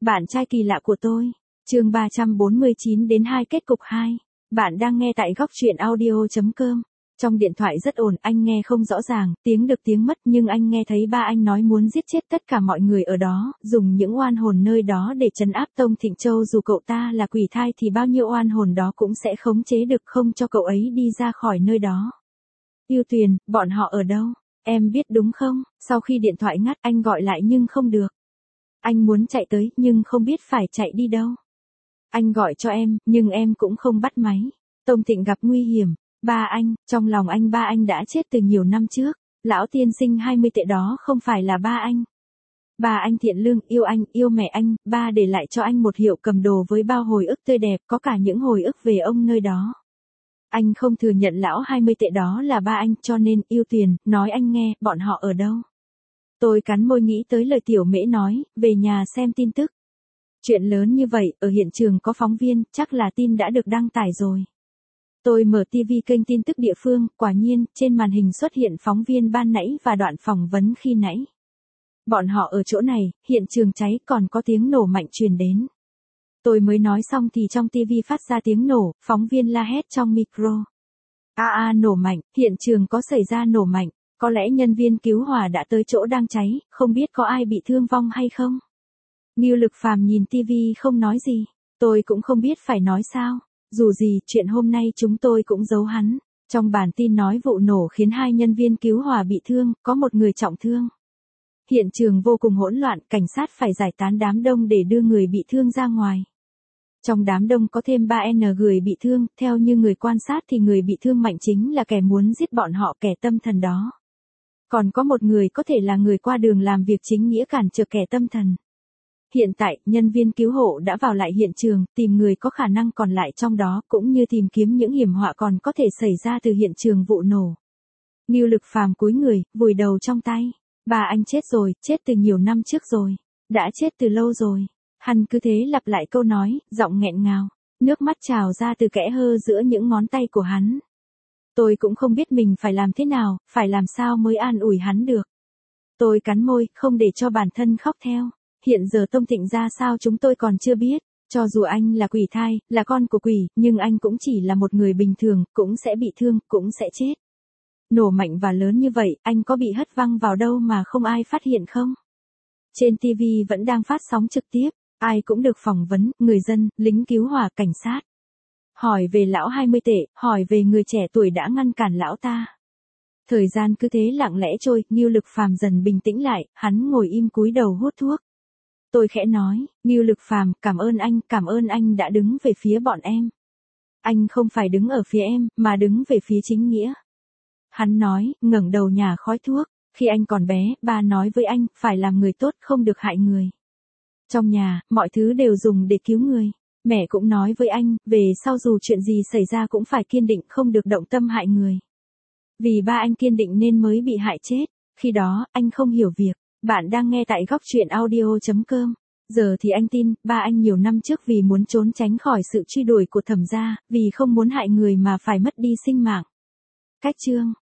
Bạn trai kỳ lạ của tôi. Chương 349 đến 2 kết cục 2. Bạn đang nghe tại góc truyện audio.com. Trong điện thoại rất ồn, anh nghe không rõ ràng, tiếng được tiếng mất, nhưng anh nghe thấy ba anh nói muốn giết chết tất cả mọi người ở đó, dùng những oan hồn nơi đó để trấn áp Tông Thịnh Châu. Dù cậu ta là quỷ thai thì bao nhiêu oan hồn đó cũng sẽ khống chế được, không cho cậu ấy đi ra khỏi nơi đó. Yêu Tuyền, bọn họ ở đâu? Em biết đúng không? Sau khi điện thoại ngắt, anh gọi lại nhưng không được. Anh muốn chạy tới, nhưng không biết phải chạy đi đâu. Anh gọi cho em, nhưng em cũng không bắt máy. Tông Thịnh gặp nguy hiểm. Ba anh, trong lòng anh ba anh đã chết từ nhiều năm trước. Lão tiên sinh 20 tệ đó không phải là ba anh. Ba anh thiện lương, yêu anh, yêu mẹ anh, ba để lại cho anh một hiệu cầm đồ với bao hồi ức tươi đẹp, có cả những hồi ức về ông nơi đó. Anh không thừa nhận lão 20 tệ đó là ba anh, cho nên, Yêu Tuyền, nói anh nghe, bọn họ ở đâu? Tôi cắn môi nghĩ tới lời Tiểu Mễ nói, về nhà xem tin tức. Chuyện lớn như vậy, ở hiện trường có phóng viên, chắc là tin đã được đăng tải rồi. Tôi mở TV kênh tin tức địa phương, quả nhiên, trên màn hình xuất hiện phóng viên ban nãy và đoạn phỏng vấn khi nãy. Bọn họ ở chỗ này, hiện trường cháy, còn có tiếng nổ mạnh truyền đến. Tôi mới nói xong thì trong TV phát ra tiếng nổ, phóng viên la hét trong micro. Nổ mạnh, hiện trường có xảy ra nổ mạnh, có lẽ nhân viên cứu hỏa đã tới chỗ đang cháy, không biết có ai bị thương vong hay không. Ngưu Lực Phàm nhìn TV không nói gì, tôi cũng không biết phải nói sao, dù gì, chuyện hôm nay chúng tôi cũng giấu hắn. Trong bản tin nói vụ nổ khiến 2 nhân viên cứu hỏa bị thương, có một người trọng thương. Hiện trường vô cùng hỗn loạn, cảnh sát phải giải tán đám đông để đưa người bị thương ra ngoài. Trong đám đông có thêm 3N người bị thương, theo như người quan sát thì người bị thương mạnh chính là kẻ muốn giết bọn họ, kẻ tâm thần đó. Còn có một người có thể là người qua đường làm việc chính nghĩa cản trở kẻ tâm thần. Hiện tại, nhân viên cứu hộ đã vào lại hiện trường, tìm người có khả năng còn lại trong đó, cũng như tìm kiếm những hiểm họa còn có thể xảy ra từ hiện trường vụ nổ. Ngưu Lực Phàm cúi người, vùi đầu trong tay. Ba anh chết rồi, chết từ nhiều năm trước rồi. Đã chết từ lâu rồi. Hắn cứ thế lặp lại câu nói, giọng nghẹn ngào. Nước mắt trào ra từ kẽ hơ giữa những ngón tay của hắn. Tôi cũng không biết mình phải làm thế nào, phải làm sao mới an ủi hắn được. Tôi cắn môi, không để cho bản thân khóc theo. Hiện giờ Tông Thịnh ra sao chúng tôi còn chưa biết. Cho dù anh là quỷ thai, là con của quỷ, nhưng anh cũng chỉ là một người bình thường, cũng sẽ bị thương, cũng sẽ chết. Nổ mạnh và lớn như vậy, anh có bị hất văng vào đâu mà không ai phát hiện không? Trên TV vẫn đang phát sóng trực tiếp, ai cũng được phỏng vấn, người dân, lính cứu hỏa, cảnh sát. Hỏi về lão 20 tệ, hỏi về người trẻ tuổi đã ngăn cản lão ta. Thời gian cứ thế lặng lẽ trôi, Ngưu Lực Phàm dần bình tĩnh lại, hắn ngồi im cúi đầu hút thuốc. Tôi khẽ nói, Ngưu Lực Phàm, cảm ơn anh đã đứng về phía bọn em. Anh không phải đứng ở phía em, mà đứng về phía chính nghĩa. Hắn nói, ngẩng đầu nhả khói thuốc, khi anh còn bé, ba nói với anh, phải làm người tốt, không được hại người. Trong nhà, mọi thứ đều dùng để cứu người. Mẹ cũng nói với anh, về sau dù chuyện gì xảy ra cũng phải kiên định, không được động tâm hại người. Vì ba anh kiên định nên mới bị hại chết, khi đó, anh không hiểu việc. Bạn đang nghe tại góc truyện audio.com. Giờ thì anh tin, ba anh nhiều năm trước vì muốn trốn tránh khỏi sự truy đuổi của Thẩm gia, vì không muốn hại người mà phải mất đi sinh mạng. Cách chương